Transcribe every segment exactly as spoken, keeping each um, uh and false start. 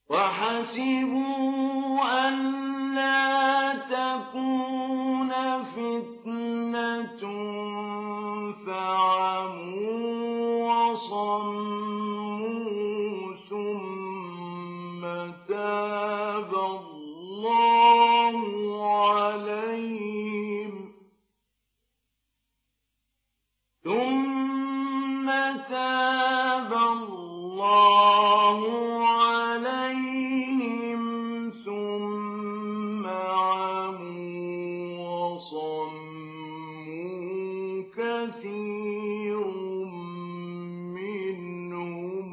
وحسبوا ألا تكون فتنة فعموا وصموا ثم تاب الله عليهم ثم تاب الله عليهم ثم عموا وصموا كثير منهم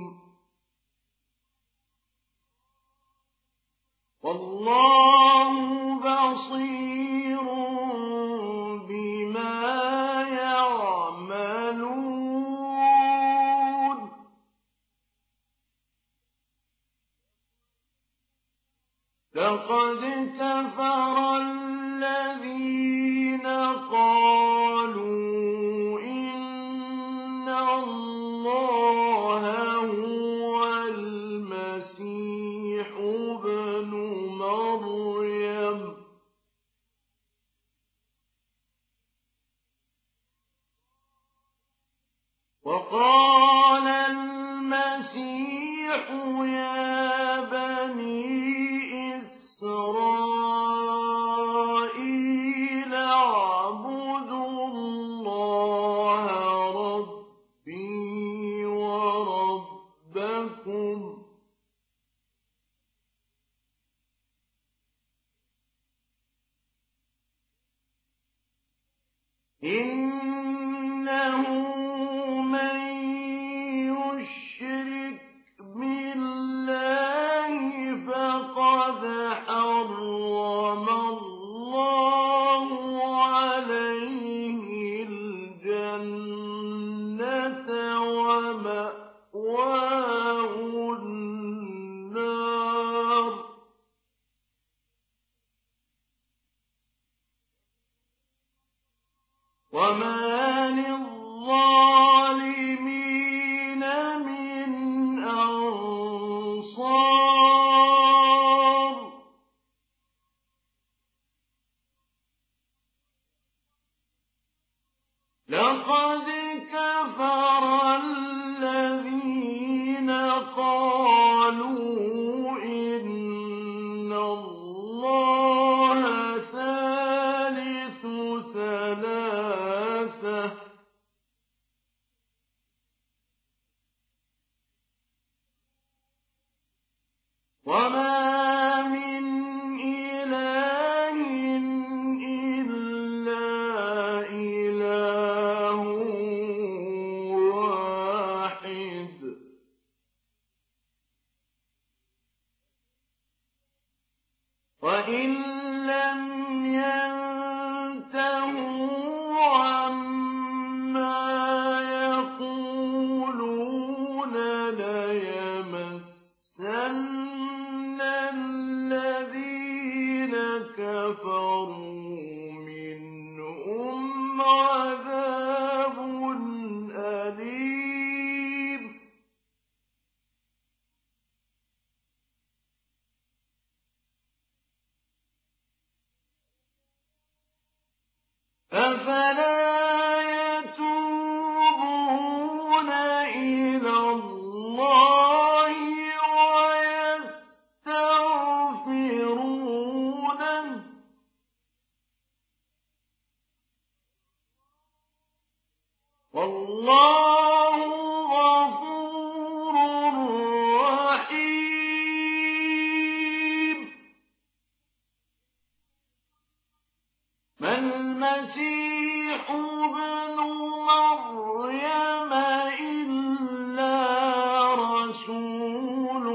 والله بصير بما يعملون لقد كفر الذين قالوا إن الله هو المسيح ابن مريم وقال المسيح يا بني إسرائيل اعبدوا الله ربي وربكم إنه من يشرك بالله فقد حرم الله عليه الجنة ومأواه النار وما للظالمين من أنصار لقد كفر الذين قالوا إن الله ثالث ثلاثة وما من إله إلا إله واحد وإن لم ينتهوا عما يقولون ليمسن الذين كفروا منهم عذاب أليم أفلا يتوبون إلى الله ويستغفرونه والله غفور رحيم ما المسيح ابن مريم إلا رسول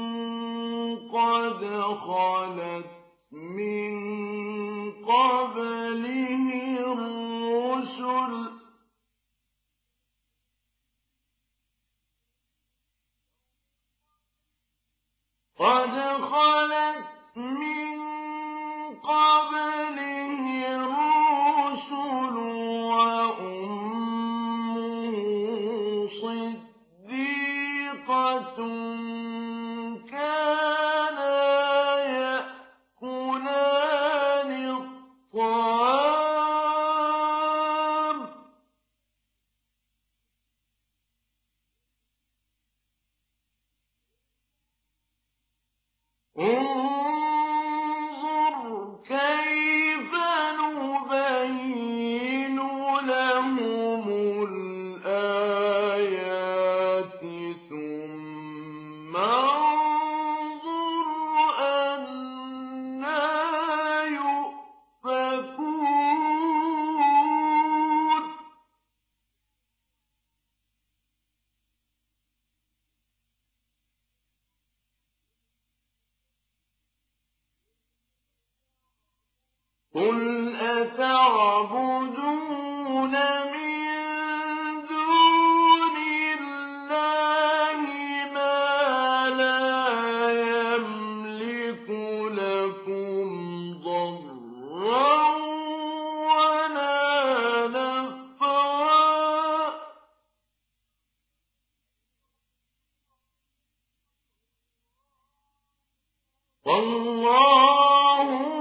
قد خلت من قبله الرسل قد خلت من قبله الرسل وأمه صديقة كانت انظُرْ كَيْفَ نُبَيِّنُ لَهُمُ الْآيَاتِ ثُمَّ انظُرْ أَنَّىٰ يُؤْفَكُونَ قُلْ أَتَعْبُدُونَ مِن دُونِ اللَّهِ مَا لَا يَمْلِكُ لَكُمْ ضَرًّا وَلَا نَفْعًا ۚ وَاللَّهُ